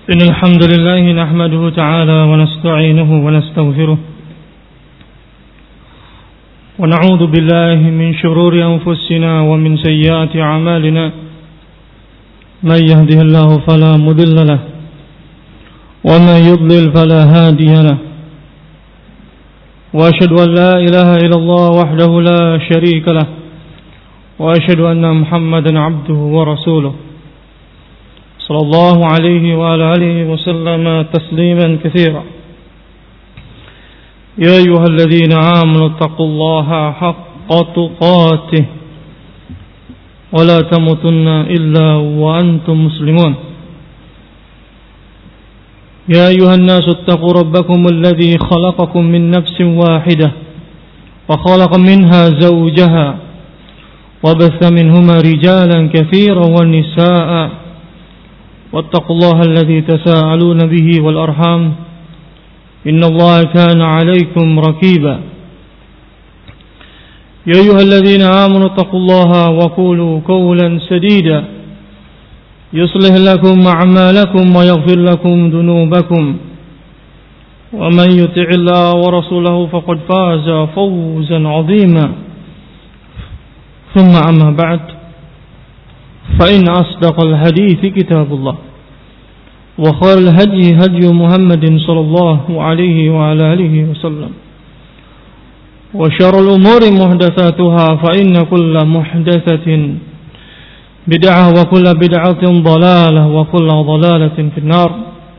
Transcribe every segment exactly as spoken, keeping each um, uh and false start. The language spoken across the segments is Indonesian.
إن الحمد لله نحمده تعالى ونستعينه ونستغفره ونعوذ بالله من شرور أنفسنا ومن سيئات أعمالنا من يهده الله فلا مضل له ومن يضلل فلا هادي له وأشهد أن لا إله إلا الله وحده لا شريك له وأشهد أن محمدا عبده ورسوله صلى الله عليه وعلى آله وسلم تسليما كثيرا يا أيها الذين آمنوا اتقوا الله حق تقاته ولا تموتن إلا وأنتم مسلمون يا أيها الناس اتقوا ربكم الذي خلقكم من نفس واحدة وخلق منها زوجها وبث منهما رجالا كثيرا ونساء واتقوا الله الذي تساءلون به والأرحام إن الله كان عليكم رقيبا يا أيها الذين آمنوا اتقوا الله وقولوا قولا سديدا يصلح لكم أعمالكم ويغفر لكم ذنوبكم ومن يطع الله ورسوله فقد فاز فوزا عظيما ثم أما بعد فإن أصدق الحديث كتاب الله وخير الهدي هدي محمد صلى الله عليه وعلى آله وسلم وشر الأمور محدثاتها فإن كل محدثة بدعة وكل بدعة ضلالة وكل ضلالة في النار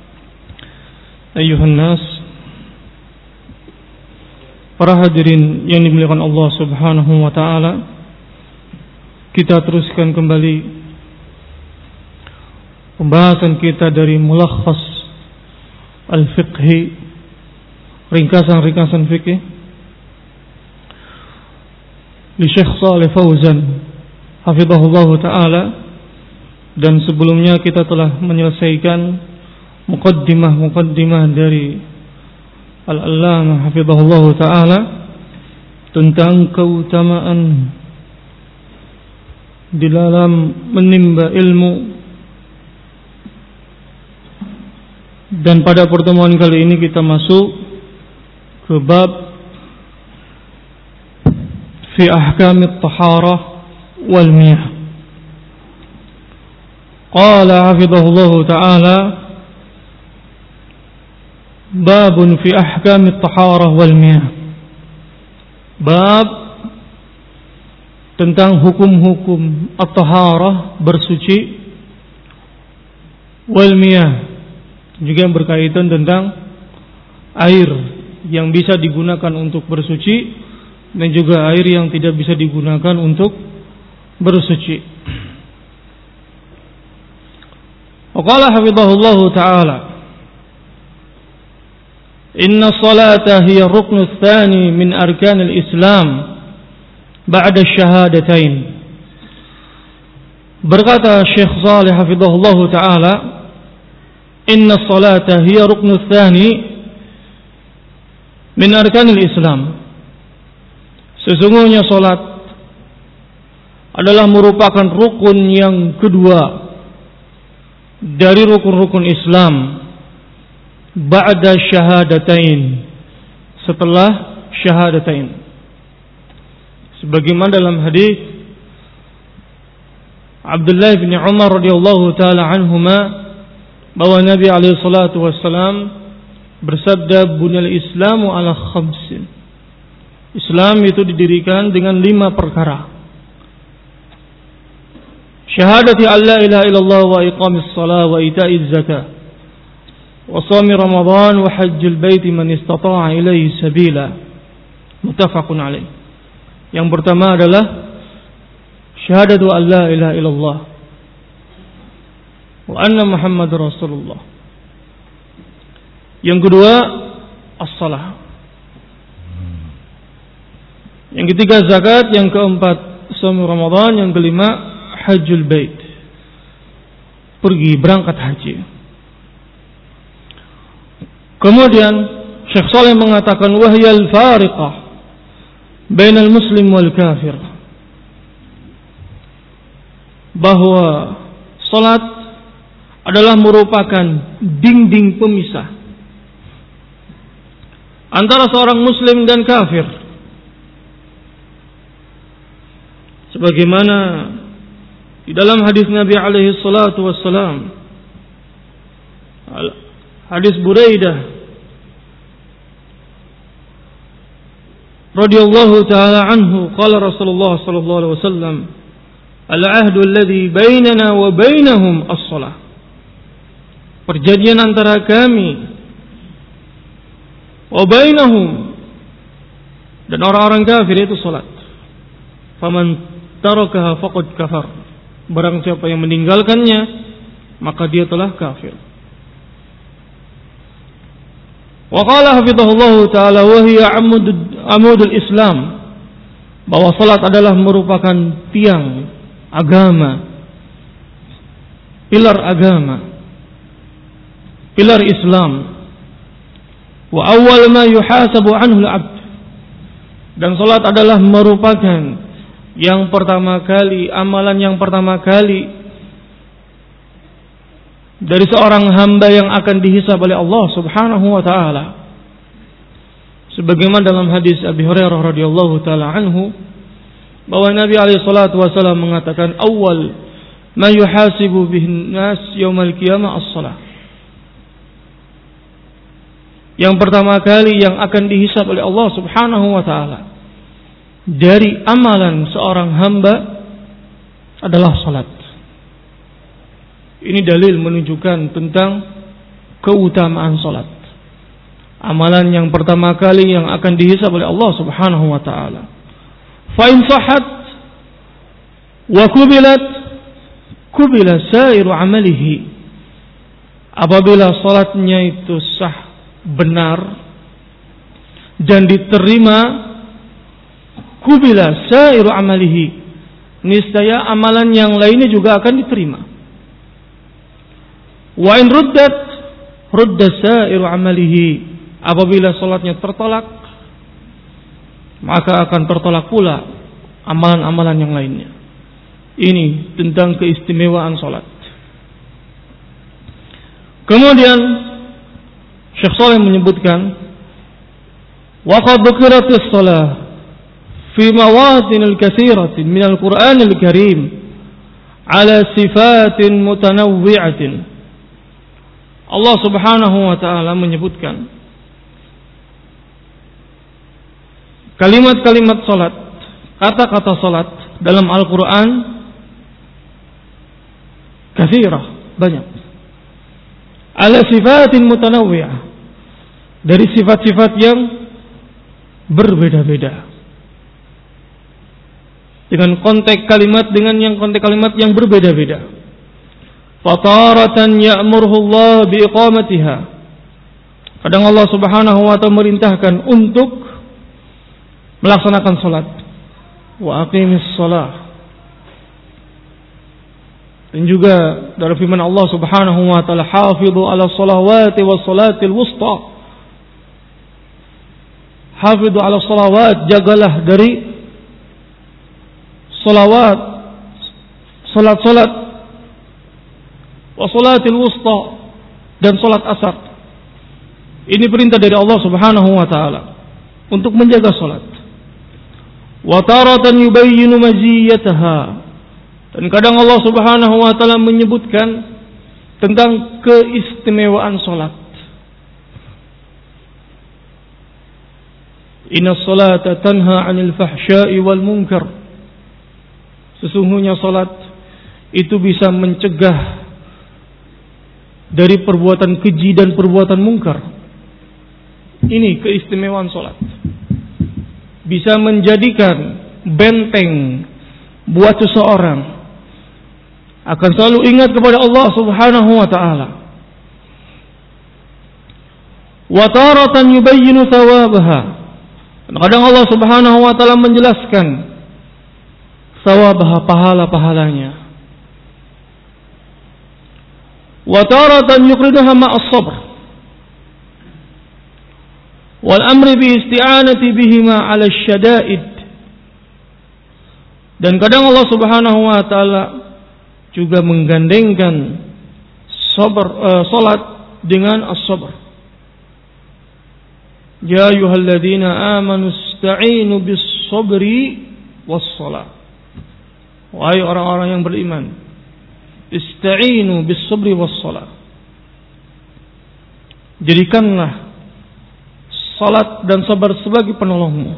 أيها الناس. Para hadirin yang dimuliakan Allah Subhanahu wa taala, kita teruskan kembali pembahasan kita dari mulakhas al-fiqhi, ringkasan-ringkasan fikih di Syekh Shalih Fauzan hafizahullah ta'ala. Dan sebelumnya kita telah menyelesaikan muqaddimah-muqaddimah dari Al-Allamah hafizahullah ta'ala tentang keutamaan di dalam menimba ilmu. Dan pada pertemuan kali ini kita masuk ke bab fi ahkamit taharah wal miyah. Qala hafizahullah ta'ala babun fi ahkamit taharah wal miyah. Bab tentang hukum-hukum at-taharah, bersuci, wal miyah, juga yang berkaitan tentang air yang bisa digunakan untuk bersuci dan juga air yang tidak bisa digunakan untuk bersuci. Waqala hafizahullah ta'ala inna salata hiya ruknu tsani min arkanil islam ba'da syahadatain. Berkata Syekh Shalih hafizahullah ta'ala, inna salata hiya ruknu tsani min arkanil islam. Sesungguhnya salat adalah merupakan rukun yang kedua dari rukun-rukun Islam ba'da syahadatain, setelah syahadatain. Sebagaimana dalam hadis Abdullah bin Umar radhiyallahu taala anhuma, bahwa Nabi alaihi salatu wassalam bersabda, bunyal islamu ala khamsin. Islam itu didirikan dengan lima perkara. Syahadati an la ilaha illallah wa iqamis shalah wa ita'iz zakah wa shaumi ramadan wa hajjul baiti man istata'a ilaihi sabila. Muttafaqun alaih. Yang pertama adalah syahadatu an la ilaha illallah wa anna Muhammadar Rasulullah. Yang kedua as-salah. Yang ketiga zakat, yang keempat shaum Ramadan, yang kelima hajjul bait, pergi berangkat haji. Kemudian Syekh Shalih mengatakan wahyal fariqah bainal muslim wal kafir, bahwa salat adalah merupakan dinding pemisah antara seorang muslim dan kafir. Sebagaimana di dalam hadis Nabi alaihi salatu wassalam, hadis Buraidah radhiyallahu taala anhu, qala Rasulullah sallallahu alaihi wasallam, al-ahdu alladhi bainana wa bainahum as-shalah. Perjanjian antara kami wa bainahum dan orang-orang kafir itu salat. Faman tarakaha faqad kafar. Barang siapa yang meninggalkannya, maka dia telah kafir. Wa qala hafizahullahu taala wa hiya amud amudul Islam, bahwa salat adalah merupakan tiang agama, pilar agama, pilar Islam. Wa awwal ma yuhasabu anhu al-'abd, dan salat adalah merupakan yang pertama kali, amalan yang pertama kali dari seorang hamba yang akan dihisab oleh Allah Subhanahu wa taala. Sebagaimana dalam hadis Abi Hurairah radhiyallahu taala anhu, bahwa Nabi alaihi salatu wasallam mengatakan, awal ma yuhasibu bihin nas yaumal qiyamah as-shalah. Yang pertama kali yang akan dihisab oleh Allah Subhanahu wa taala dari amalan seorang hamba adalah salat. Ini dalil menunjukkan tentang keutamaan salat. Amalan yang pertama kali yang akan dihisab oleh Allah Subhanahu wa taala. Fa in sahhat wa kubilat kubila sairu amalihi. Apabila salatnya itu sah, benar dan diterima, kubila sairu amalihi, niscaya amalan yang lainnya juga akan diterima. Wa in ruddat rudda sairu amalihi, apabila salatnya tertolak, maka akan tertolak pula amalan-amalan yang lainnya. Ini tentang keistimewaan salat. Kemudian Syekh Shalih menyebutkan, wa qad dzukiratis shalah fi mawadin al-katsiratin min al-Qur'an al-Karim ala sifatin mutanawwi'atin. Allah Subhanahu wa taala menyebutkan kalimat-kalimat salat, kata-kata salat dalam Al-Qur'an katsirah, banyak. Ala sifatin mutanawwi'ah, dari sifat-sifat yang berbeda-beda, dengan konteks kalimat dengan yang konteks kalimat yang berbeda-beda. Fataratan ya'muruhu Allah biiqamatiha, kadang Allah Subhanahu wa taala merintahkan untuk melaksanakan salat. Wa aqimis shalah, dan juga dari firman Allah Subhanahu wa taala, hafizu ala shalawati was salatil wusta. Hafizu ala shalawat, jagalah dari salawat, salat-salat, wa salatil wusta, dan salat asar. Ini perintah dari Allah Subhanahu wa taala untuk menjaga salat. Wa taratan yubayyinu maziyataha, dan kadang Allah Subhanahu wa taala menyebutkan tentang keistimewaan salat. Inna salata tanha 'anil fahsya'i wal munkar. Sesungguhnya salat itu bisa mencegah dari perbuatan keji dan perbuatan mungkar. Ini keistimewaan salat. Bisa menjadikan benteng buat seseorang akan selalu ingat kepada Allah Subhanahu wa taala. Wa taratan yubayyinu thawabaha, kadang Allah Subhanahu wa taala menjelaskan thawabah, pahala-pahalanya. Wa taratan yuqriduha ma'as sabr wal amri bi isti'anati bihima 'ala syada'id, dan kadang Allah Subhanahu wa taala juga menggandengkan sabr, uh, salat dengan as-sabr. Ya ayyuhalladzina amanu ista'inu bis-sabri was-salat. Wahai orang-orang yang beriman, ista'inu bis-sabri was-salat. Jadikanlah salat dan sabar sebagai penolongmu.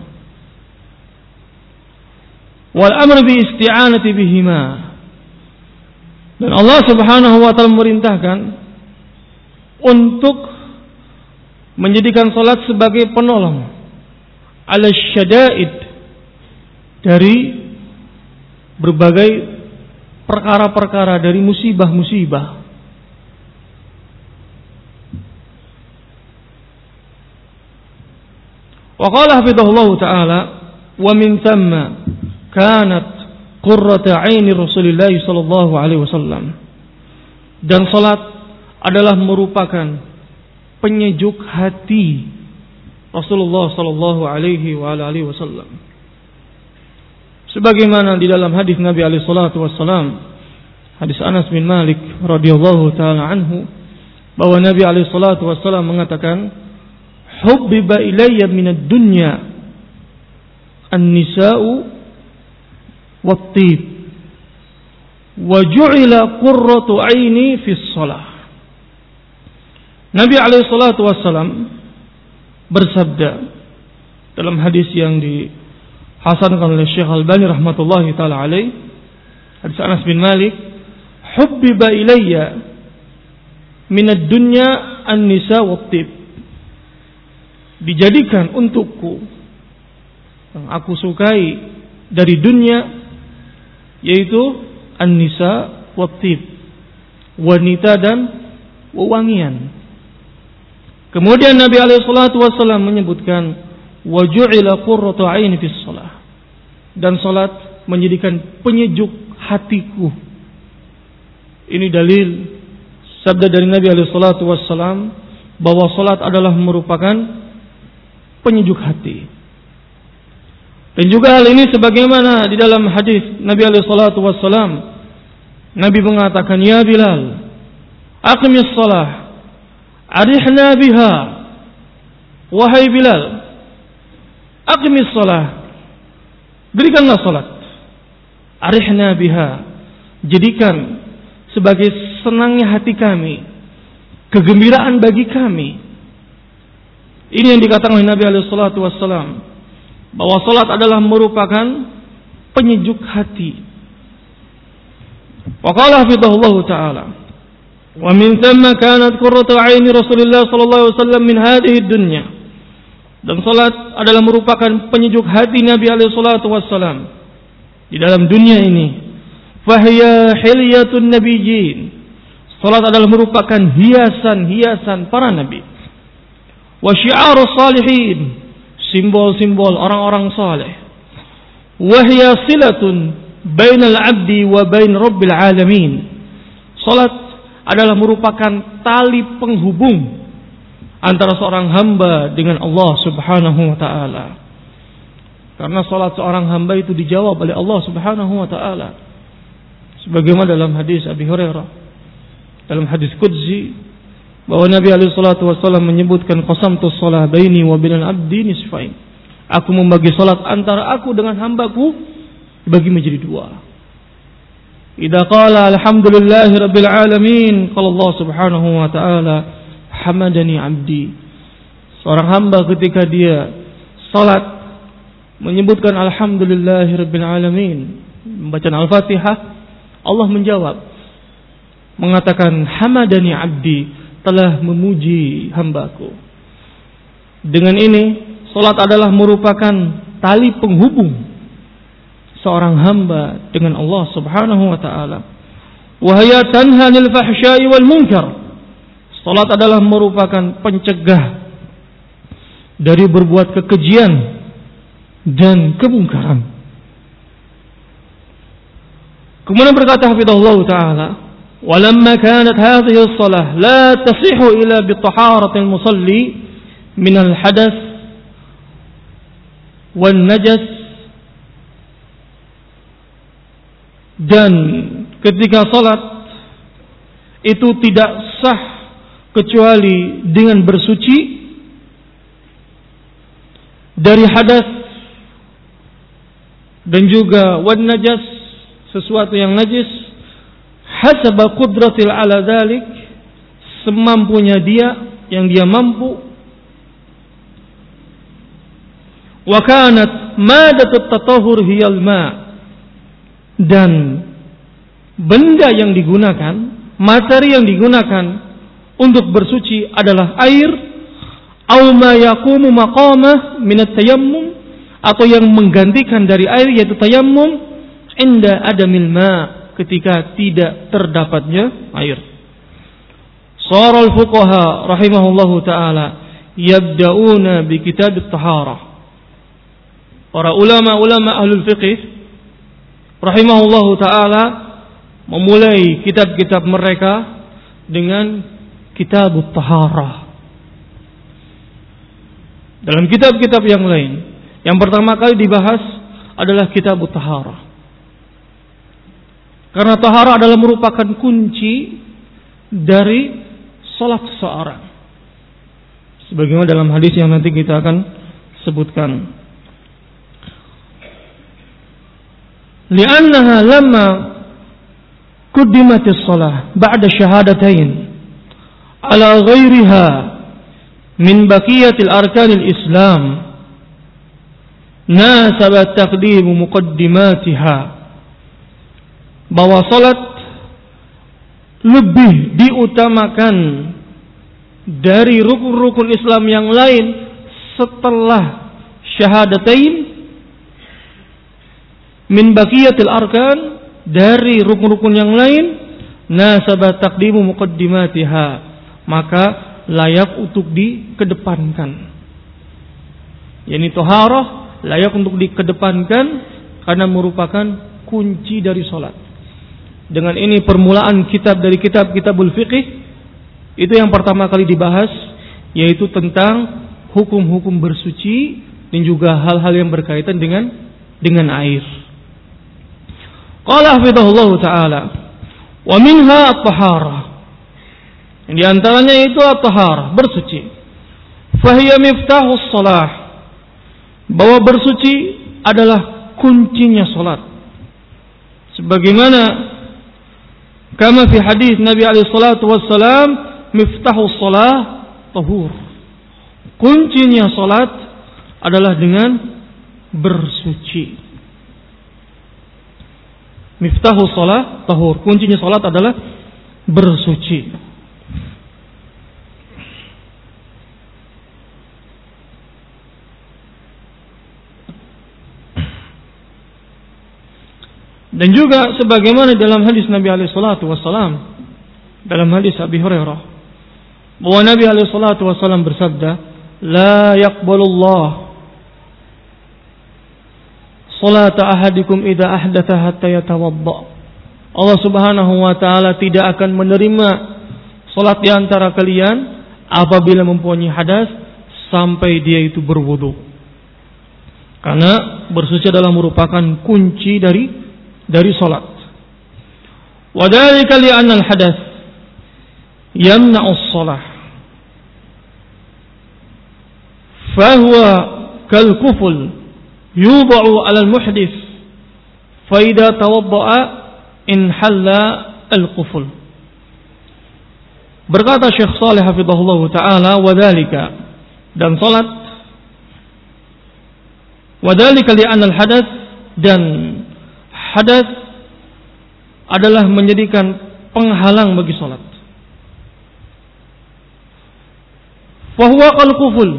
Wal amr bi isti'anati bihima. Dan Allah Subhanahu wa taala memerintahkan untuk menjadikan salat sebagai penolong ala syada'id, dari berbagai perkara-perkara, dari musibah-musibah. Wa qala hafidhahullah ta'ala wa min thamma kanat qurrata 'aini Rasulillah sallallahu alaihi wasallam. Dan salat adalah merupakan penyejuk hati Rasulullah sallallahu alaihi wa alihi wasallam. Sebagaimana di dalam hadis Nabi alaihi salatu wasallam, hadis Anas bin Malik radhiyallahu taala anhu, bahwa Nabi alaihi salatu wasallam mengatakan, hubbiba ilayya minad dunya an-nisa'u wat-tib wa ju'ila qurratu 'aini fis shalah. Nabi alaihi salatu wasallam bersabda dalam hadis yang dihasankan oleh Syekh Al-Albani rahmatullahi taala alaih, hadis Anas bin Malik, hubbiba ilayya minad dunya an-nisa wat-tib. Dijadikan untukku yang aku sukai dari dunia, yaitu an-nisa wat-tib, wanita dan wewangian. Kemudian Nabi alaihi salatu wasallam menyebutkan wa ju'ila qurratu 'aini fis shalah, dan salat menjadikan penyejuk hatiku. Ini dalil sabda dari Nabi alaihi salatu wasallam bahwa salat adalah merupakan penyejuk hati. Dan juga hal ini sebagaimana di dalam hadis Nabi alaihi salatu wassalam, Nabi mengatakan, ya Bilal, aqimis shalah, arihna biha. Wahai Bilal, aqimis shalah, berikanlah salat, arihna biha, jadikan sebagai senangnya hati kami, kegembiraan bagi kami. Ini yang dikatakan oleh Nabi alaihi salatu wassalam, bahwa salat adalah merupakan penyejuk hati. Wa qala hafidhahullah ta'ala, wa min thamma kanat qurratu 'aini Rasulillah sallallahu alaihi wasallam min hadhihi dunya. Dan salat adalah merupakan penyejuk hati Nabi alaihi salatu wassalam di dalam dunia ini. Fahiya hilyatun nabiyyin. Salat adalah merupakan hiasan-hiasan para nabi. Wa syi'arus salihin, simbol-simbol orang-orang saleh. Wa hiya silatun bainal 'abdi wa bain rabbil alamin. Salat adalah merupakan tali penghubung antara seorang hamba dengan Allah Subhanahu wa taala. Karena salat seorang hamba itu dijawab oleh Allah Subhanahu wa taala. Sebagaimana dalam hadis Abi Hurairah, dalam hadis qudsi, bahwa Nabi alaihi salatu wasallam menyebutkan, qasamtus shalah baini wa bainal abdi nisfain. Aku membagi salat antara aku dengan hambaku dibagi menjadi dua. Idza qala alhamdulillahi rabbil alamin, qala Allah Subhanahu wa taala, hamadani abdi. Seorang hamba ketika dia salat menyebutkan alhamdulillahi rabbil alamin, membaca Al-Fatihah, Allah menjawab mengatakan, hamadani abdi, telah memuji hambaku. Dengan ini, salat adalah merupakan tali penghubung seorang hamba dengan Allah Subhanahu wa taala. Wa hiya tanha 'anil fahsya'i wal munkar. Salat adalah merupakan pencegah dari berbuat kekejian dan kemungkaran. Kemudian berkata hafizahullah taala, ولما كانت هذه الصلاة لا تصح إلا بطهارة المصلي من الحدث والنجس. Dan ketika salat itu tidak sah kecuali dengan bersuci dari hadas dan juga wan najas, sesuatu yang najis, hasaba qudratil ala dzalik, semampunya dia, yang dia mampu. Wa kanat madatut tatahhur hiyal ma, dan benda yang digunakan, materi yang digunakan untuk bersuci adalah air, au ma yaqumu maqamah min at-tayammum, atau yang menggantikan dari air yaitu tayammum, inda adamil ma, ketika tidak terdapatnya air. Sharal fuqaha rahimahullahu taala yabda'una bi kitab at-taharah. Para ulama-ulama ahlul fiqih rahimahullahu taala memulai kitab-kitab mereka dengan kitab at-taharah. Dalam kitab-kitab yang lain, yang pertama kali dibahas adalah kitab at-taharah. Karena taharah adalah merupakan kunci dari salat seseorang. Sebagaimana dalam hadis yang nanti kita akan sebutkan. Li'annaha lamma quddimatis shalah ba'da syahadatain ala ghairiha min baqiyatil arkanil Islam, nasabat taqdimu muqaddimatiha, bahwa salat lebih diutamakan dari rukun-rukun Islam yang lain setelah syahadatain, min baqiyatil arkan, dari rukun-rukun yang lain, nasabat taqdimu muqaddimatiha, maka layak untuk dikedepankan. Yani taharah layak untuk dikedepankan karena merupakan kunci dari salat. Dengan ini permulaan kitab dari kitab-kitabul fiqih itu yang pertama kali dibahas, yaitu tentang hukum-hukum bersuci dan juga hal-hal yang berkaitan dengan dengan air. Qala hafizahullah taala, wa minha at-taharah. Di antaranya itu at-taharah, bersuci. Fahiya miftahus shalah, bahwa bersuci adalah kuncinya salat. Sebagaimana kama fi hadis Nabi alaihi salatu wassalam, miftahus shalah tahur. Kuncinya salat adalah dengan bersuci. Miftahus shalah tahur, kuncinya salat adalah bersuci. Dan juga sebagaimana dalam hadis Nabi alaihi salatu wassalam, dalam hadis Abi Hurairah, bahwa Nabi alaihi salatu wassalam bersabda, la yaqbalullah salata ahadikum idza ahdatha hatta yatawadda. Allah Subhanahu wa taala tidak akan menerima salat di antara kalian apabila mempunyai hadas sampai dia itu berwudu. Karena bersuci adalah merupakan kunci dari dari salat. Wa dzalika li anna al-hadath yamna'u as-shalah. Fa huwa kal kufl yudha'u 'ala al-muhdith fa idza tawadda'a in halla al-kufl. Berkata Syekh Shalih hafizahullah taala, wa dzalika, dan salat, wa dzalika li anna al-hadath, dan hadas adalah menjadikan penghalang bagi salat. Fahuwa kal kuful,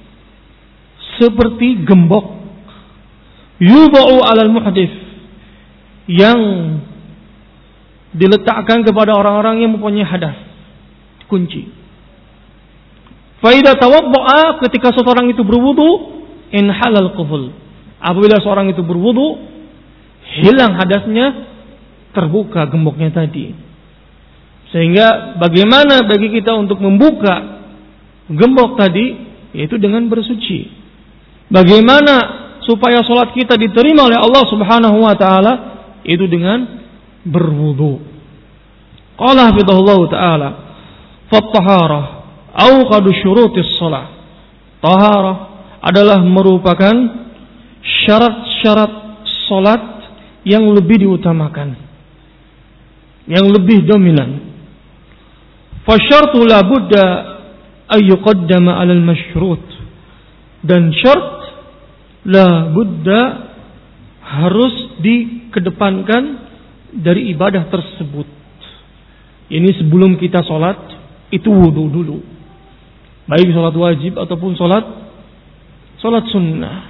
seperti gembok, yudha'u 'alal muhdits, yang diletakkan kepada orang-orang yang mempunyai hadas, kunci. Fa idza tawadda'a, ketika seseorang itu berwudu, in halal kuful, apabila seorang itu berwudu hilang hadasnya, terbuka gemboknya tadi. Sehingga bagaimana bagi kita untuk membuka gembok tadi, yaitu dengan bersuci. Bagaimana supaya salat kita diterima oleh Allah Subhanahu wa taala, itu dengan berwudu. Qala hafizahullah taala, Fattaharah awqadu syurutis shalah. Taharah adalah merupakan syarat-syarat salat yang lebih diutamakan, yang lebih dominan. Fasyartu la budda ay yuqaddama 'ala al-masyrut. Dan syarat la budda harus dikedepankan dari ibadah tersebut. Ini sebelum kita salat itu wudu dulu. Baik salat wajib ataupun salat salat sunnah.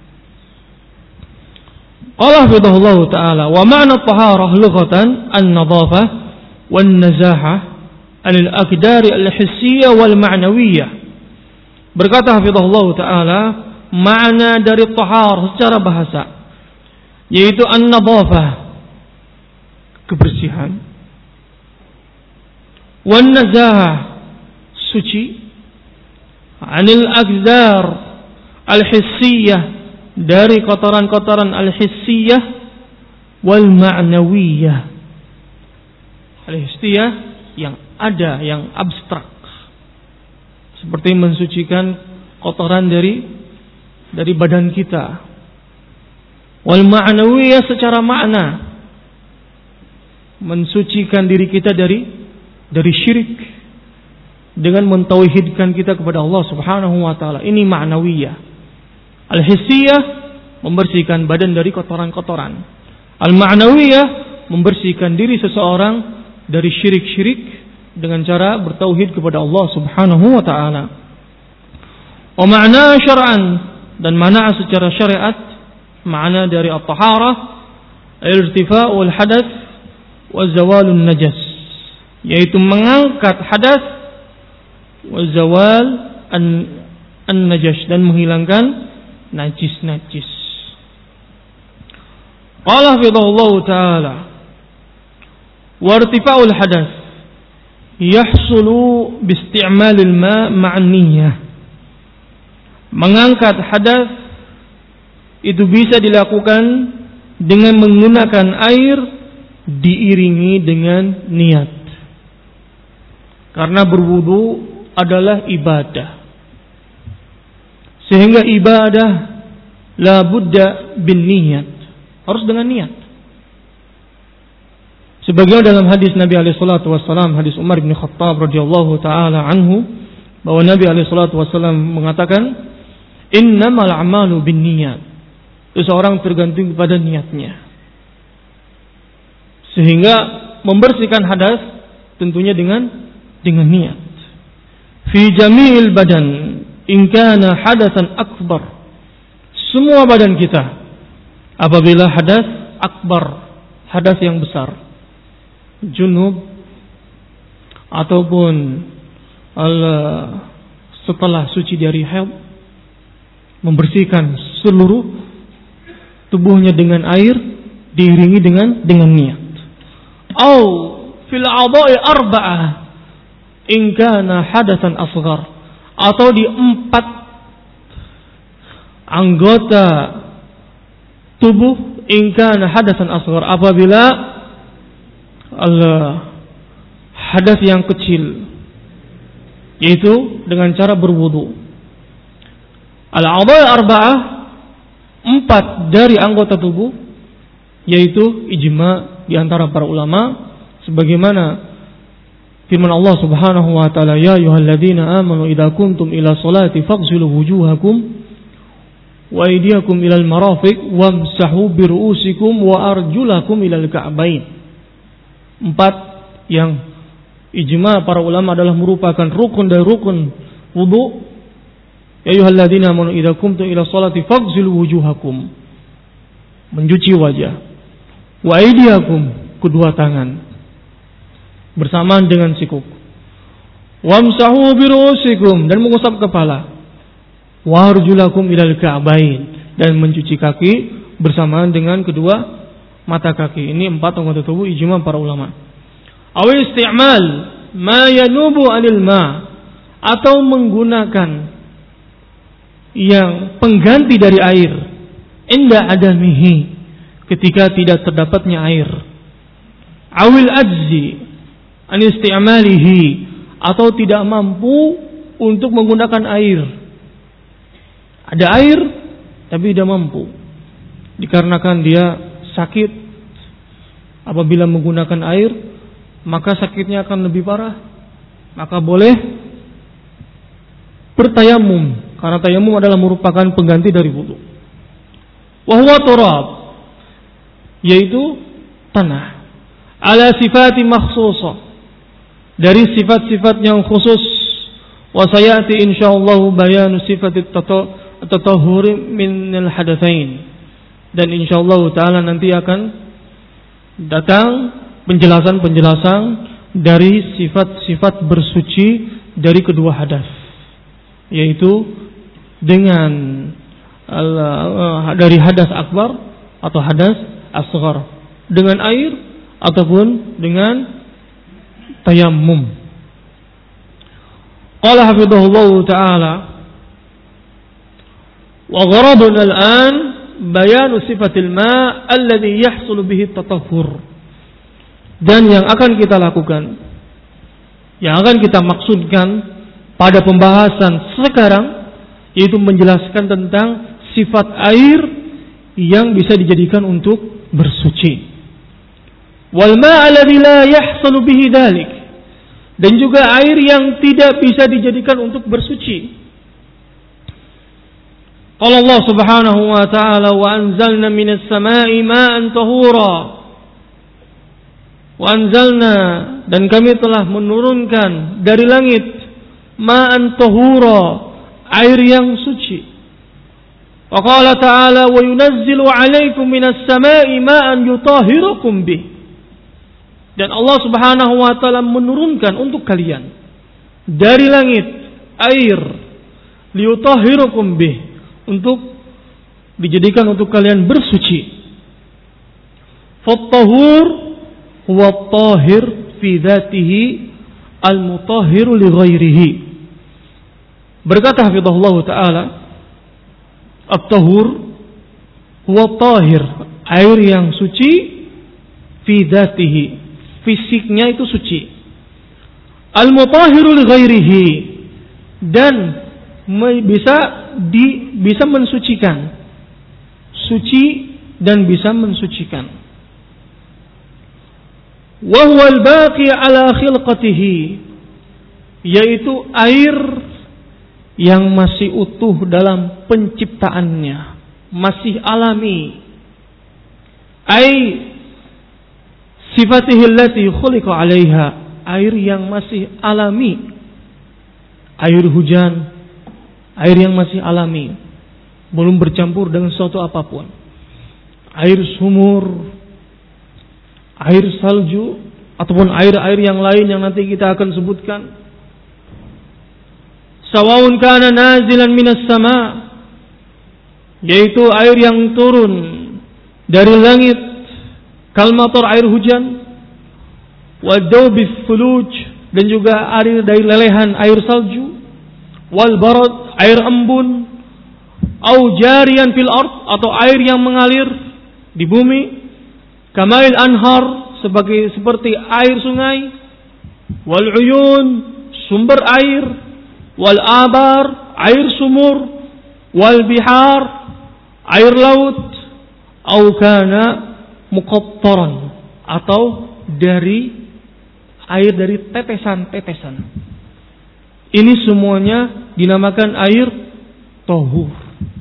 Allah hafizahullah ta'ala wa ma'na at-taharah lughatan an-nadhafah wan-nazahah al-aqdar al-hissiyah wal ma'nawiyyah. Berkata hafizahullah ta'ala, makna dari taharah secara bahasa yaitu an-nadhafah, kebersihan, wan-nazahah, suci, anil aqdar al-hissiyah, dari kotoran-kotoran al-hissiyah wal ma'nawiyah. Al-hissiyah yang ada, yang abstrak, seperti mensucikan kotoran dari dari badan kita. Wal ma'nawiyah secara makna, mensucikan diri kita dari dari syirik dengan mentauhidkan kita kepada Allah Subhanahu wa taala. Ini ma'nawiyah. Al-hissiyah membersihkan badan dari kotoran-kotoran. Al-ma'nawiyah membersihkan diri seseorang dari syirik-syirik dengan cara bertauhid kepada Allah Subhanahu wa taala. Wa ma'na syar'an, dan makna secara syariat, makna dari at-taharah irtifa'ul hadath wa zawalun najas, yaitu mengangkat hadas wa zawal an-najas, dan menghilangkan najis-najis. Qala hafizahullah ta'ala wa irtifa'ul hadath yahsulu biisti'malil ma' ma'an niyyah. Mengangkat hadas itu bisa dilakukan dengan menggunakan air diiringi dengan niat. Karena berwudu adalah ibadah. Sehingga ibadah la budda bin niyat, harus dengan niat. Sebagaimana dalam hadis Nabi alaihi salatu wasallam, hadis Umar bin Khattab radhiyallahu taala anhu, bahwa Nabi alaihi salatu wasallam mengatakan, innamal a'malu binniyat. Seseorang tergantung kepada niatnya. Sehingga membersihkan hadas tentunya dengan dengan niat. Fi jami'il badan in kana hadatsan akbar. Semua badan kita apabila hadas akbar, hadas yang besar, junub ataupun setelah suci dari haid, membersihkan seluruh tubuhnya dengan air diiringi dengan dengan niat. Au fil a'dha'i arba'ah in kana hadatsan asghar, atau di empat anggota tubuh in kana hadatsan asghar, apabila Allah hadas yang kecil, yaitu dengan cara berwudu. Al-a'dha'i arba'ah, empat dari anggota tubuh, yaitu ijma di antara para ulama, sebagaimana firman Allah Subhanahu wa taala, ya ayyuhalladzina amanu idza kuntum ila sholati faghsilu wujuhakum wa aydiyakum ilal marafiq wamsahu bi ru'usikum wa arjulakum ilal ka'bain. Empat yang ijma para ulama adalah merupakan rukun dari rukun wudu. Ya ayyuhalladzina amanu idza kuntum ila sholati faghsilu wujuhakum, mencuci wajah, wa aydiyakum, kedua tangan bersamaan dengan sikuk, wamsahu bi ru'usikum, dan mengusap kepala, wa arjulakum ilal ka'bain, dan mencuci kaki bersamaan dengan kedua mata kaki. Ini empat anggota tubuh ijma para ulama. Aw isti'mal ma yanubu 'anil ma, atau menggunakan yang pengganti dari air, inda adamihi, ketika tidak terdapatnya air. Awil ajzi an isti'malihi, atau tidak mampu untuk menggunakan air. Ada air tapi tidak mampu, dikarenakan dia sakit. Apabila menggunakan air, maka sakitnya akan lebih parah. Maka boleh bertayamum, karena tayamum adalah merupakan pengganti dari wudu. Wa huwa turab, yaitu tanah, ala sifati makhsusah, dari sifat-sifat yang khusus. Wa sayati insyaallah bayanu sifatit tatahhur min al-hadatsain, dan insyaallah taala nanti akan datang penjelasan-penjelasan dari sifat-sifat bersuci dari kedua hadas, yaitu dengan uh, dari hadas akbar atau hadas asghar, dengan air ataupun dengan tayammum. Qala hafidhahullah ta'ala, wa gharaduna al-an bayanu sifatil ma' alladhi yahsulu bihi at-tatahhur. Dan yang akan kita lakukan, yang akan kita maksudkan pada pembahasan sekarang, yaitu menjelaskan tentang sifat air yang bisa dijadikan untuk bersuci. Wal ma' alladhi la yahsulu bihi dhalik, dan juga air yang tidak bisa dijadikan untuk bersuci. Qala Allah Subhanahu wa ta'ala, wa anzalna minas sama'i ma'an tahura. Wa anzalna, dan kami telah menurunkan dari langit, ma'an tahura, air yang suci. Wa qala ta'ala, wa yunazzilu 'alaikum minas sama'i ma'an yutahhirukum bih. Dan Allah Subhanahu wa ta'ala menurunkan untuk kalian dari langit air, liyutahhirukum bih, untuk dijadikan untuk kalian bersuci. Fattahur huwa at-tahhir fi dzatihi al-mutahhiru li ghairihi. Berkata hafizahullah taala, at-tahur huwa at-tahhir, air yang suci, fi dzatihi, fisiknya itu suci, al-mutahhiru li ghairihi, dan bisa di bisa mensucikan, suci dan bisa mensucikan. Wa huwa al-baqi ala khilqatihi, yaitu air yang masih utuh dalam penciptaannya, masih alami. Ai sifatihi allati khuliqa 'alaiha, air yang masih alami, air hujan, air yang masih alami, belum bercampur dengan sesuatu apapun. Air sumur, air salju, ataupun air-air yang lain yang nanti kita akan sebutkan. Sawa'un kana nazilan minas sama, yaitu air yang turun dari langit, kalmator, air hujan, wadawbis fuluj, dan juga air dari lelehan air salju, wal barad, air embun, au jariyan fil ard, atau air yang mengalir di bumi, kamail anhar, sebagai seperti air sungai, wal uyun, sumber air, wal abar, air sumur, wal bihar, air laut, au kana muqattaran, atau dari air dari tetesan-tetesan. Ini semuanya dinamakan air tahur,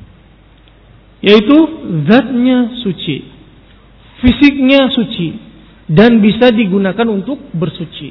yaitu zatnya suci, fisiknya suci, dan bisa digunakan untuk bersuci.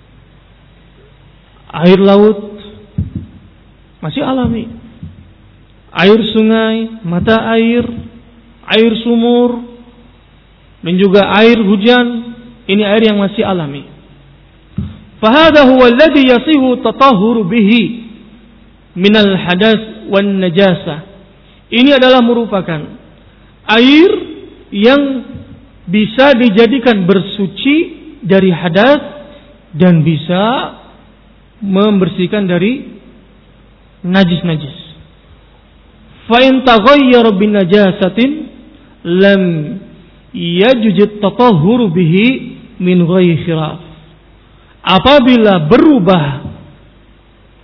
Air laut masih alami, air sungai, mata air, air sumur, dan juga air hujan, ini air yang masih alami. Fahada huwa alladhi yasihu tatahhuru bihi minal hadas wan najasa. Ini adalah merupakan air yang bisa dijadikan bersuci dari hadas dan bisa membersihkan dari najis-najis. Fa in taghayyara bin najasatin lam yajuz tatahhuru bihi min ghairi khilaf. Apabila berubah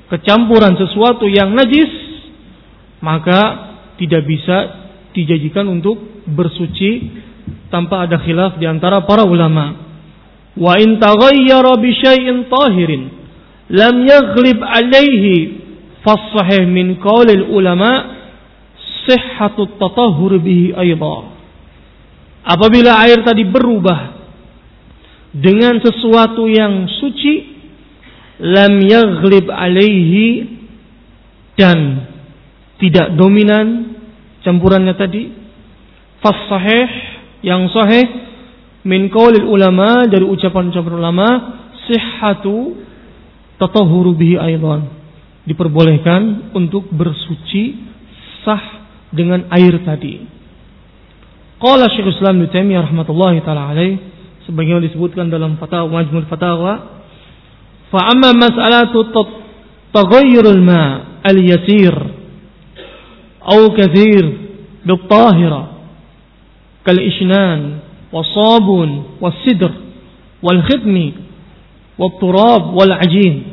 kecampuran sesuatu yang najis, maka tidak bisa dijadikan untuk bersuci tanpa ada khilaf di antara para ulama. Wa in taghayyara bi syai'in tahirin lam yaghlib alaihi fasahih min qaulil ulama sihhatut tatahhur bihi aidan. Apabila air tadi berubah dengan sesuatu yang suci, lam yaghlib alaihi, dan tidak dominan campurannya tadi, fasahih, yang sahih, min qaulil ulama, dari ucapan-ucapan ulama, sihhatu tatahhuru bihi aidan, diperbolehkan untuk bersuci sah dengan air tadi. Qala Syekhul Islam Ibnu Taimiyah rahmatullahi taala alaih, sebagaimana disebutkan dalam Fatawa Majmu' Fatawa, fa amma mas'alatu taghayyurul ma' al-yasir aw kathir bit-tahira kal ishnan was-sabun was-sidr wal-khitmi wat-turab wal-ajin.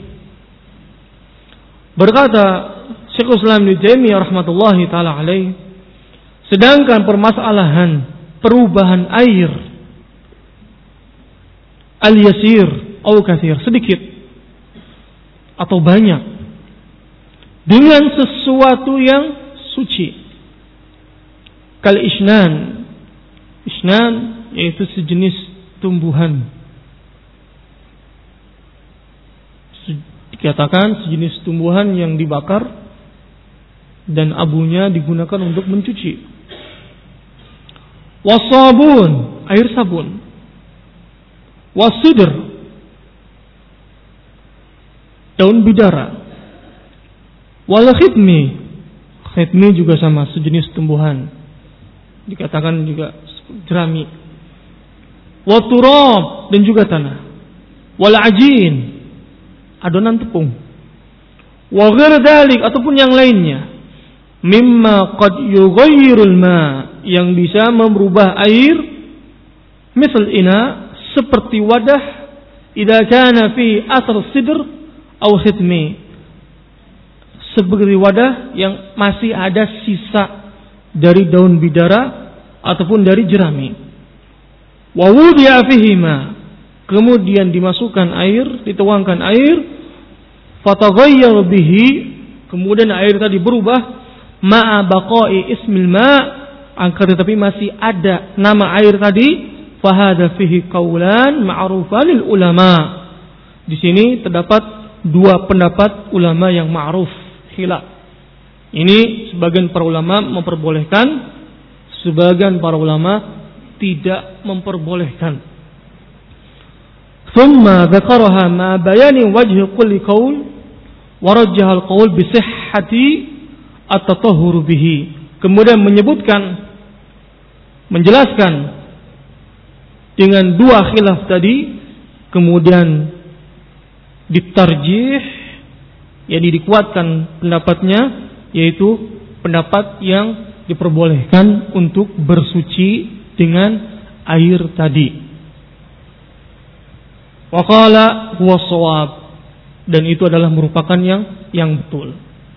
Berkata Syekhul Islam Ibnu Taimiyah rahmatullahi taala alaih, sedangkan permasalahan perubahan air al-yasir atau kathir, sedikit atau banyak, dengan sesuatu yang suci, kal isnan, isnan yaitu sejenis tumbuhan, dikatakan sejenis tumbuhan yang dibakar dan abunya digunakan untuk mencuci. Wasabun, air sabun. Wasidr, daun bidara. Wal khitmi, khitmi juga sama, sejenis tumbuhan, dikatakan juga jerami. Wa turab, dan juga tanah. Wal ajin, adonan tepung. Wa ghair dzalik, ataupun yang lainnya, mimma qad yughayyirul ma, yang bisa merubah air, misal ina, seperti wadah, idza kana fi athar sidr atau khitmi, seperti wadah yang masih ada sisa dari daun bidara ataupun dari jerami. Wa wudi'a fihima, kemudian dimasukkan air, dituangkan air, fataghayyar bihi, kemudian air tadi berubah, ma'a baqa'i ismil ma', akan tetapi masih ada nama air tadi, fahada fihi qaulan ma'rufan lil ulama. Di sini terdapat dua pendapat ulama yang ma'ruf, khilaf. Ini sebagian para ulama memperbolehkan, sebagian para ulama tidak memperbolehkan. Thumma dzakaraha ma bayani wajhi kulli qaul wa rajjaha al-qaul bi sihhati at-tatahhur bihi. Kemudian menyebutkan, menjelaskan dengan dua khilaf tadi, kemudian ditarjih, yakni dikuatkan pendapatnya, yaitu pendapat yang diperbolehkan untuk bersuci dengan air tadi. Wa qala huwa shawab, dan itu adalah merupakan yang yang betul.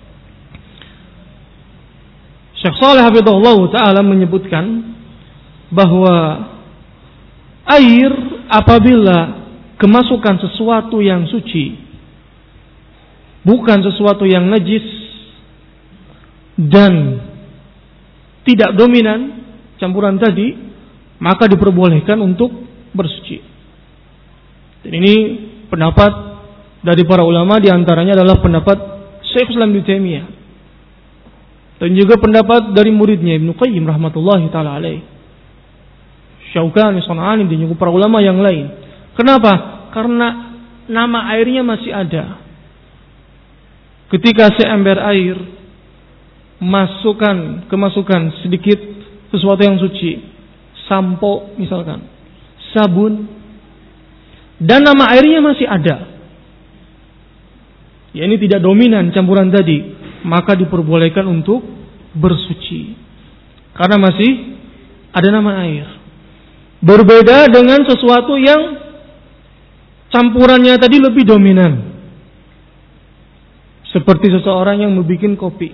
Syekh Shalih hafizahullah taala menyebutkan bahwa air apabila kemasukan sesuatu yang suci, bukan sesuatu yang najis, dan tidak dominan campuran tadi, maka diperbolehkan untuk bersuci. Dan ini pendapat dari para ulama, diantaranya adalah pendapat Syekh Islam Ibnu Taimiyah, dan juga pendapat dari muridnya Ibnu Qayyim rahmatullahi taala alaih, Syaukani, San'ani, dan juga para ulama yang lain. Kenapa? Karena nama airnya masih ada. Ketika seember air masukkan kemasukan sedikit sesuatu yang suci, sampo misalkan, sabun, dan nama airnya masih ada, ya ini tidak dominan campuran tadi, maka diperbolehkan untuk bersuci karena masih ada nama air. Berbeda dengan sesuatu yang campurannya tadi lebih dominan, Seperti seseorang yang membuat kopi.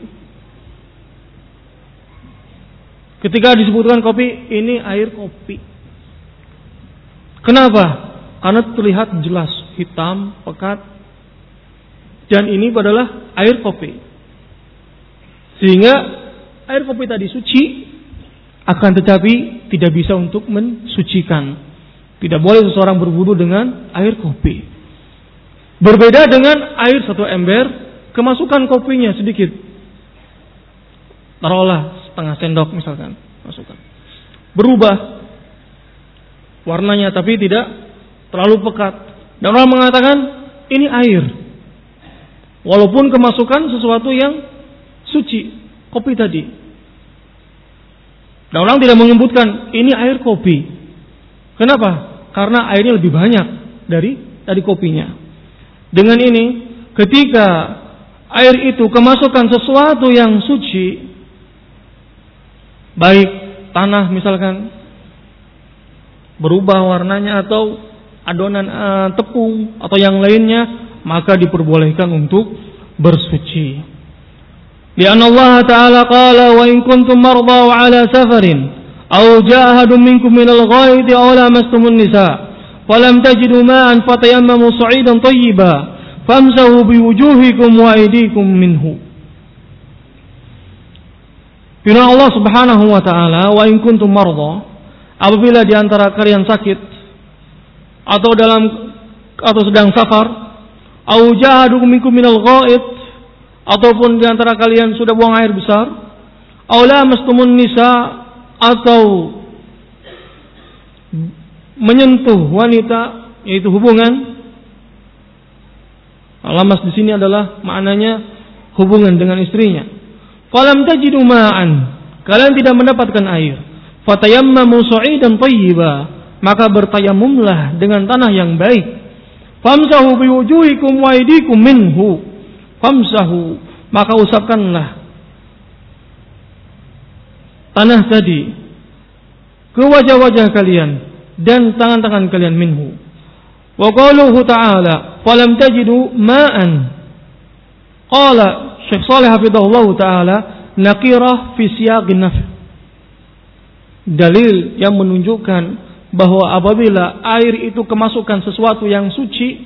Ketika disebutkan kopi, ini air kopi. Kenapa? Karena terlihat jelas hitam, pekat. Dan ini adalah air kopi. Sehingga air kopi tadi suci, akan tetapi tidak bisa untuk mensucikan. Tidak boleh seseorang berwudu dengan air kopi. Berbeda dengan air satu ember, kemasukan kopinya sedikit. Taruhlah setengah sendok misalkan, masukkan. Berubah warnanya tapi tidak terlalu pekat. Dan orang mengatakan ini air. Walaupun kemasukan sesuatu yang suci, kopi tadi. Dan orang tidak menyebutkan ini air kopi. Kenapa? Karena airnya lebih banyak dari dari kopinya. Dengan ini, ketika air itu kemasukan sesuatu yang suci, baik tanah misalkan berubah warnanya atau adonan uh, tepung atau yang lainnya, maka diperbolehkan untuk bersuci. Lianna Allah Ta'ala qala wa in kuntum marda wa ala safarin aw jaa ahadun minkum minal ghaidi aw lamastumun nisa falam tajidu ma'an fatayammamu sa'idan thayyiban famsahu biwujuhikum wa aydikum minhu. Firman Allah Subhanahu wa taala, wa in kuntum marda, apabila di antara kalian sakit atau dalam atau sedang safar, aw jaa ahadun minkum minal ghaid, ataupun di antara kalian sudah buang air besar, aw lamastumun nisa, atau menyentuh wanita, yaitu hubungan. Lamas di sini adalah maknanya hubungan dengan istrinya. Falam tajidu ma'an, kalian tidak mendapatkan air. Fatayammamu sa'idan thayyiban, maka bertayamumlah dengan tanah yang baik. Famsahu biwujuhikum wa aydikum minhu. Famsahu, maka usapkanlah tanah tadi ke wajah-wajah kalian dan tangan-tangan kalian minhu. Wa qauluhu ta'ala falam tajidu ma'an. Qala Syekh Shalih hafizahullah ta'ala nakirah fi siyaqin nafy. Dalil yang menunjukkan bahwa apabila air itu kemasukan sesuatu yang suci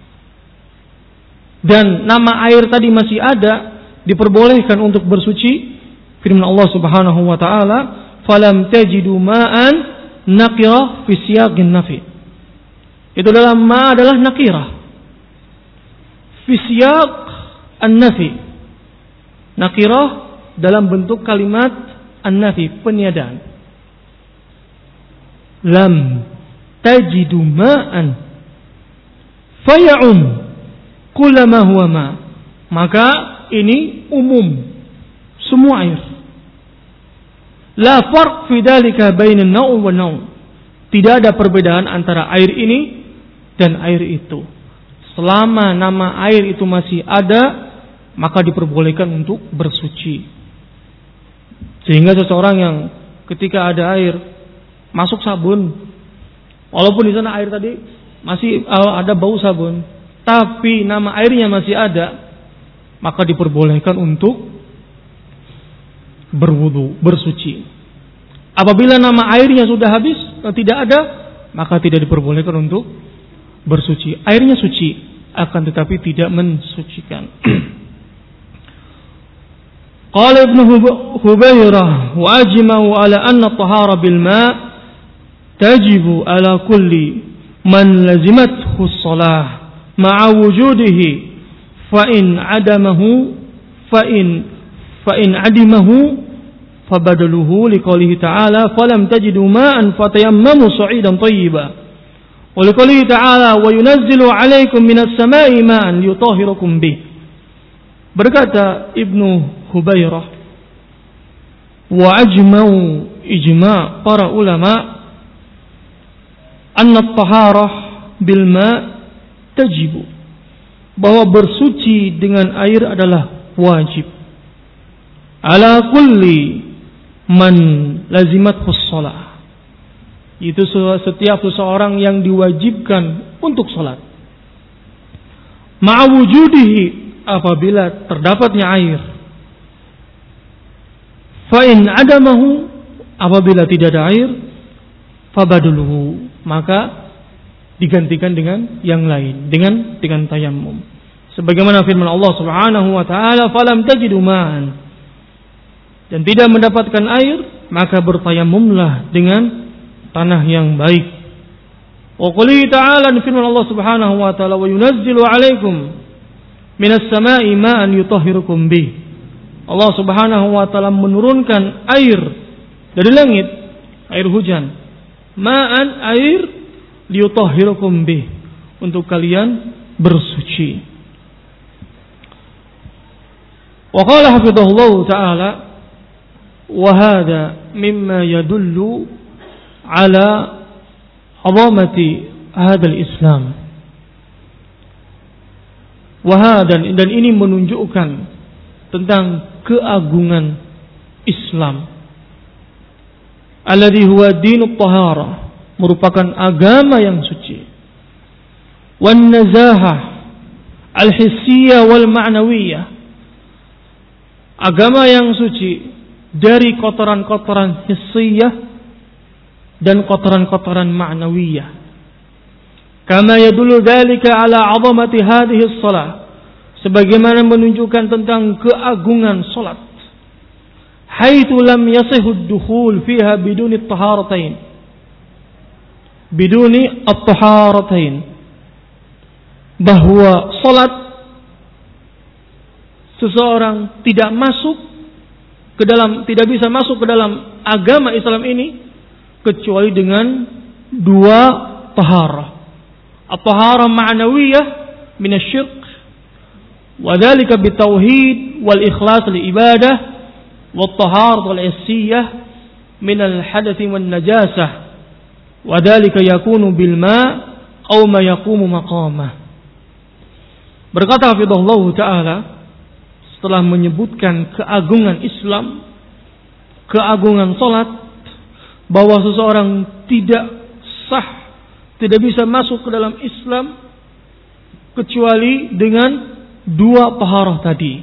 dan nama air tadi masih ada, diperbolehkan untuk bersuci. Firman Allah Subhanahu wa taala, "Falam tajidu ma'an nakirah fi siyaqin nafi." Itu dalam ma adalah nakirah. Fi siyaq an-nafi. Nakirah dalam bentuk kalimat an-nafi, peniadaan. Lam tajidu ma'an faya'um kullama huwa ma. Maka ini umum, semua air. La farq fi dzalika bainan naum wa naum. Tidak ada perbedaan antara air ini dan air itu. Selama nama air itu masih ada, maka diperbolehkan untuk bersuci. Sehingga seseorang yang ketika ada air masuk sabun, walaupun di sana air tadi masih ada bau sabun, tapi nama airnya masih ada, maka diperbolehkan untuk berwudu, bersuci. Apabila nama airnya sudah habis, tidak ada, maka tidak diperbolehkan untuk bersuci. Airnya suci, akan tetapi tidak mensucikan. Qala Ibnu Hubairah wa ajma'u ala anna at-tahara bil ma' tajibu ala kulli man lazimathu as-salah ma'a wujudihi fa in adamahu fa in fa in adimahu fabadaluhu liqaulihi ta'ala falam tajidu ma'an fatayammamu sa'idan thayyiban wa liqaulihi ta'ala wa yunazzilu 'alaykum minas sama'i ma'an yutahhirukum bih. Berkata Ibnu Hubairah, wa ajma'u ijma' para ulama anna at-taharah bil ma' tajibu, bahwa bersuci dengan air adalah wajib ala kulli man lazimathu shalah, itu setiap seseorang yang diwajibkan untuk salat, ma'a wujudihi, apabila terdapatnya air. Fa in adamahu, apabila tidak ada air, fabaduluhu, maka digantikan dengan yang lain, dengan dengan tayammum. Sebagaimana firman Allah Subhanahu wa taala, "Falam tajidu ma'an." Dan tidak mendapatkan air, maka bertayammumlah dengan tanah yang baik. Wa qouli ta'ala, firman Allah Subhanahu wa taala, "Wa yunazzilu 'alaikum minas sama'i ma'an yutahhirukum bih." Allah Subhanahu wa taala menurunkan air dari langit, air hujan. Ma'an, air, liyutahhirukum bih, untuk kalian bersuci. Wa qala hafidhahullah ta'ala, wa hadha mimma yadullu ala 'azamati hadzal Islam. Wa hadha, dan ini menunjukkan tentang keagungan Islam. Alladhi huwa dinut taharah, merupakan agama yang suci. Wan nazahah al-hissiyah wal ma'nawiyah, agama yang suci dari kotoran-kotoran hissiyah dan kotoran-kotoran ma'nawiyah. Kama yadullu dzalika ala 'azamati hadhihi as-shalah, sebagaimana menunjukkan tentang keagungan salat. Haitsu lam yasihu ad-dukhul fiha biduni at-taharatain, biduni at-taharatain, bahwa salat seseorang tidak masuk ke dalam, tidak bisa masuk ke dalam agama Islam ini kecuali dengan dua taharah. At-taharah ma'nawiyah minasyirk, wa dzalika bitauhid wal ikhlas li ibadah, wa at-taharah wal hissiyah min al-hadath wan najasah, wa dzalika yakunu bil ma' aw ma yaqumu maqamah. Berkata hafizahullah taala, setelah menyebutkan keagungan Islam, keagungan salat, bahwa seseorang tidak sah, tidak bisa masuk ke dalam Islam kecuali dengan dua taharah tadi.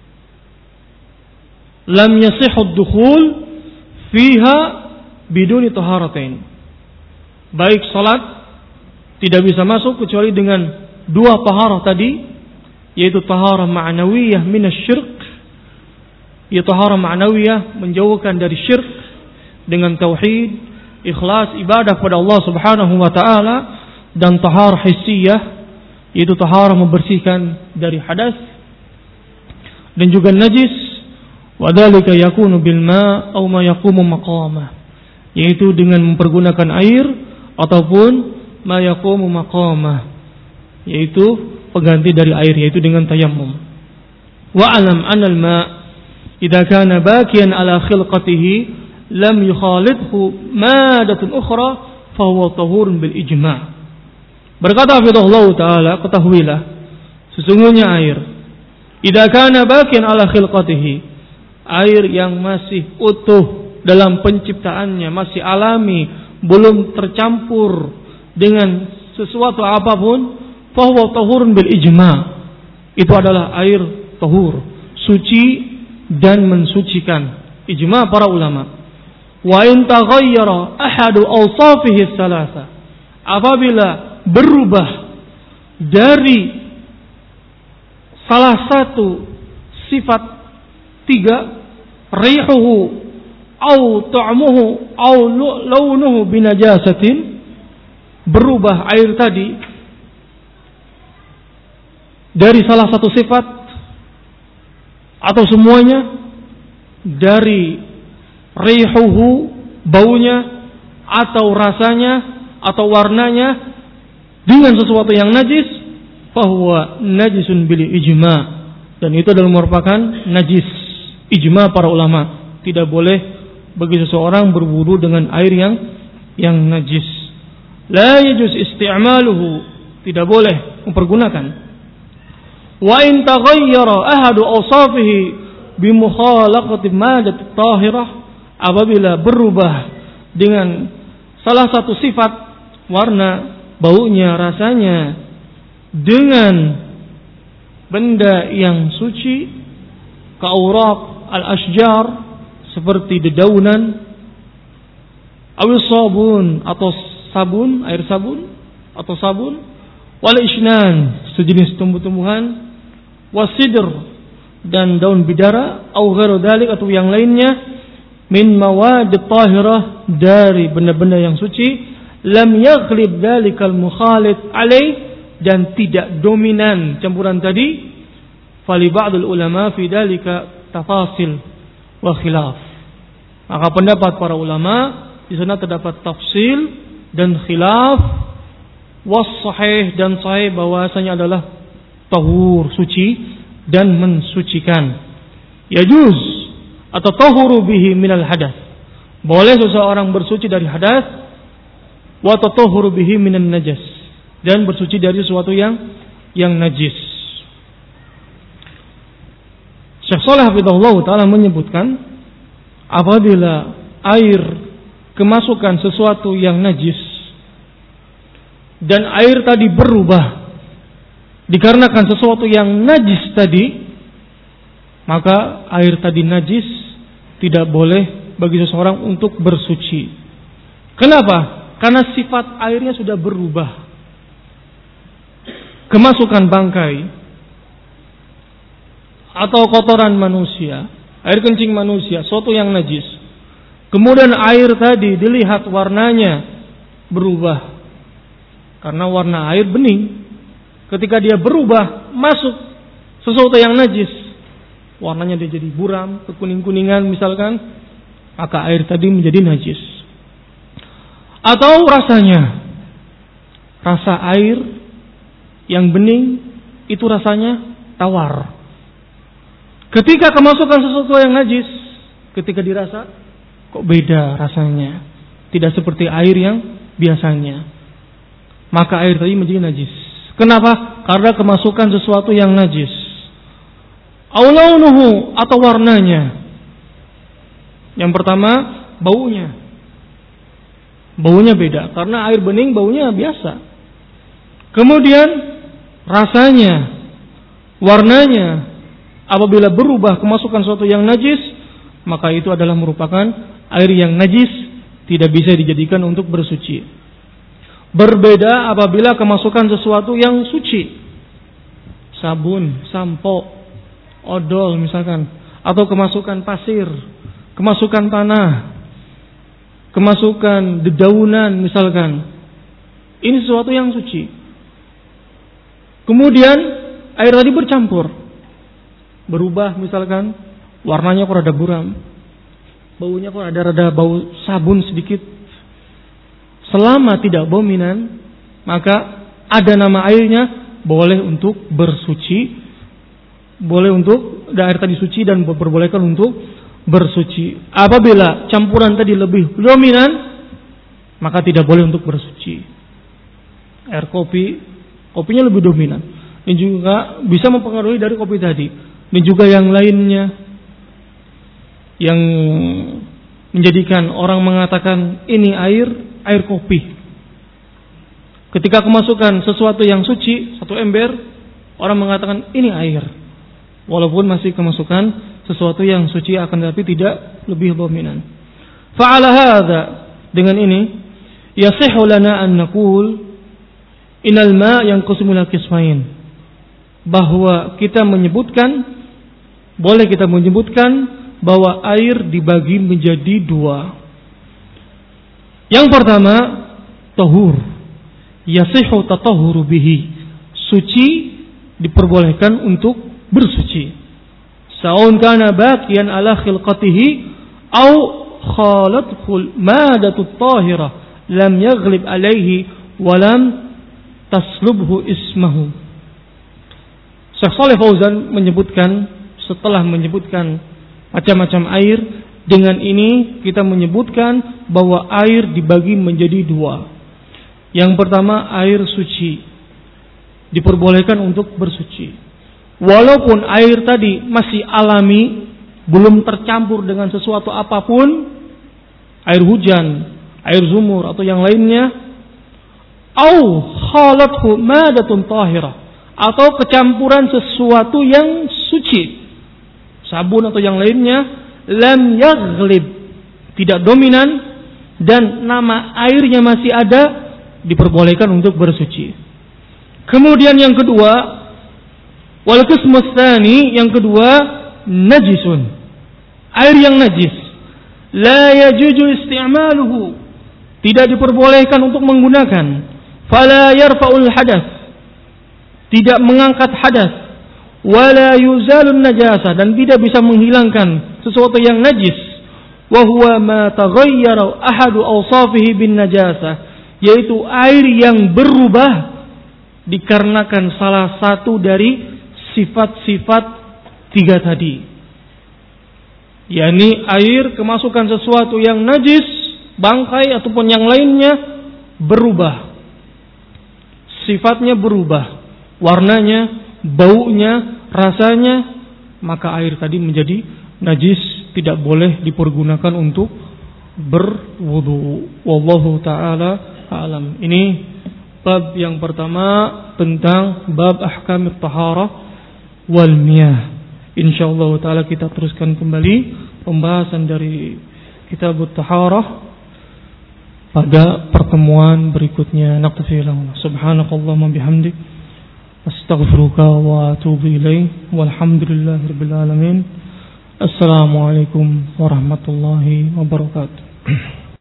Lam yasihhu ad-dukhul fiha biduni taharatain. Baik salat tidak bisa masuk kecuali dengan dua taharah tadi, yaitu taharah ma'nawiyah minasyirk, yaitu taharah ma'nawiyah menjauhkan dari syirk dengan tauhid, ikhlas ibadah pada Allah Subhanahu wa taala, dan taharah hissiyah, yaitu taharah membersihkan dari hadas dan juga najis, wa dzalika yakunu bil ma' aw ma yaqumu maqamah, yaitu dengan mempergunakan air ataupun ma yaqumu maqamah, yaitu pengganti dari air, yaitu dengan tayammum. Wa alam anal ma' idza kana baqiyan ala khilqatihi lam yukhalidhu madatun ukhra fa huwa tahurun bil ijma'. Berkata hafizahullah taala, ketahuilah sesungguhnya air idza kana baqiyan ala khilqatihi, air yang masih utuh dalam penciptaannya, masih alami, belum tercampur dengan sesuatu apapun, fahuwa tahurun bil ijma', itu adalah air tahur, suci dan mensucikan, ijma' para ulama. Wa in taghayyara ahadu awsafihi thalatha, apabila berubah dari salah satu sifat tiga, rihuhu au ta'muhu au launuhu binajasatin, berubah air tadi dari salah satu sifat atau semuanya, dari rihuhu baunya, atau rasanya, atau warnanya, dengan sesuatu yang najis, fahuwa najisun bil ijma', dan itu adalah merupakan najis, ijma' para ulama. Tidak boleh bagi seseorang berwudu dengan air yang yang najis. La yajuz isti'maluhu, tidak boleh mempergunakan. Wa in taghayyara ahadu awsafihi bi mukhalaqati madat tahirah, apabila berubah dengan salah satu sifat, warna, baunya, rasanya, dengan benda yang suci, ka'uraq al-ashjar, seperti dedaunan, awil sabun atau sabun, air sabun atau sabun, wal ishnan, sejenis tumbuh-tumbuhan, wasidr, dan daun bidara, au ghairu dzalik, atau yang lainnya, min mawad tahirah, dari benda-benda yang suci, lam yaghlib dzalikal mukhalid alaih, dan tidak dominan campuran tadi, fali ba'dul ulama fi dzalika tafasil wa khilaf. Maka pendapat para ulama di sana terdapat tafsil dan khilaf, was sahih, dan sahih bahwasanya adalah tahur, suci dan mensucikan. Yajuz atau tahuru bihi minal hadas, boleh seseorang bersuci dari hadas, wa tatahuru bihi minan najas, dan bersuci dari sesuatu yang yang najis. Syekh Shalih hafizahullah taala menyebutkan, apabila air kemasukan sesuatu yang najis dan air tadi berubah dikarenakan sesuatu yang najis tadi, maka air tadi najis, tidak boleh bagi seseorang untuk bersuci. Kenapa? Karena sifat airnya sudah berubah. Kemasukan bangkai atau kotoran manusia, air kencing manusia, sesuatu yang najis, kemudian air tadi dilihat warnanya berubah, karena warna air bening. Ketika dia berubah masuk sesuatu yang najis, warnanya dia jadi buram, kekuning-kuningan misalkan, maka air tadi menjadi najis. Atau rasanya, rasa air yang bening itu rasanya tawar. Ketika kemasukan sesuatu yang najis, ketika dirasa, kok beda rasanya, tidak seperti air yang biasanya, maka air tadi menjadi najis. Kenapa? Karena kemasukan sesuatu yang najis. Aw launuhu, atau warnanya. Yang pertama, baunya. Baunya beda, karena air bening baunya biasa. Kemudian rasanya, warnanya, apabila berubah kemasukan sesuatu yang najis, maka itu adalah merupakan air yang najis, tidak bisa dijadikan untuk bersuci. Berbeda apabila kemasukan sesuatu yang suci, sabun, sampo, odol misalkan, atau kemasukan pasir, kemasukan tanah, kemasukan dedaunan misalkan. Ini sesuatu yang suci. Kemudian air tadi bercampur, berubah misalkan, warnanya kok rada buram, baunya kok ada rada bau sabun sedikit. Selama tidak dominan, maka ada nama airnya, boleh untuk bersuci, boleh untuk air tadi suci dan diperbolehkan untuk bersuci. Apabila campuran tadi lebih dominan, maka tidak boleh untuk bersuci. Air kopi, kopinya lebih dominan, dan juga bisa mempengaruhi dari kopi tadi, dan juga yang lainnya yang menjadikan orang mengatakan ini air air kopi. Ketika kemasukan sesuatu yang suci, satu ember, orang mengatakan ini air, walaupun masih kemasukan sesuatu yang suci, akan tetapi tidak lebih dominan. Fa'ala hadza, dengan ini yasihhu lana an naqul innal ma' yanqasimu ila qismain, bahwa kita menyebutkan, boleh kita menyebutkan bahwa air dibagi menjadi dua. Yang pertama, tahur, yasihhu tatahhuru bihi, suci, diperbolehkan untuk bersuci. Sa'un kana baqiyan ala khilqatihi au khalatul madatu tahirah lam yaghlib alaihi wa lam taslubhu ismahu. Syekh Shalih Fauzan menyebutkan, setelah menyebutkan macam-macam air, dengan ini kita menyebutkan bahwa air dibagi menjadi dua. Yang pertama, air suci, diperbolehkan untuk bersuci. Walaupun air tadi masih alami, belum tercampur dengan sesuatu apapun, air hujan, air sumur atau yang lainnya, au khalathu madatun tahirah, atau kecampuran sesuatu yang suci, sabun atau yang lainnya, lam yaghlib, tidak dominan, dan nama airnya masih ada, diperbolehkan untuk bersuci. Kemudian yang kedua, wal qismus tsani, yang kedua, najisun, air yang najis, la yajuzu isti'maluhu, tidak diperbolehkan untuk menggunakan, fala yarfa'ul hadath, tidak mengangkat hadas, wala yuzalun najasa, dan tidak bisa menghilangkan sesuatu yang najis, wa huwa ma taghayyara ahadu awsafihi bin najasa, yaitu air yang berubah dikarenakan salah satu dari sifat-sifat tiga tadi, yakni air kemasukan sesuatu yang najis, bangkai ataupun yang lainnya, berubah, sifatnya berubah, warnanya, baunya, rasanya, maka air tadi menjadi najis, tidak boleh dipergunakan untuk berwudu. Wallahu ta'ala a'lam. Ini bab yang pertama tentang bab ahkamit taharah wal miyah. Insyaallah ta'ala kita teruskan kembali pembahasan dari kitab taharah pada pertemuan berikutnya. Naqtafi lahu. Subhanakallahumma bihamdik, astaghfiruka wa atubu ilaih, walhamdulillahirabbil alamin. Assalamualaikum warahmatullahi wabarakatuh.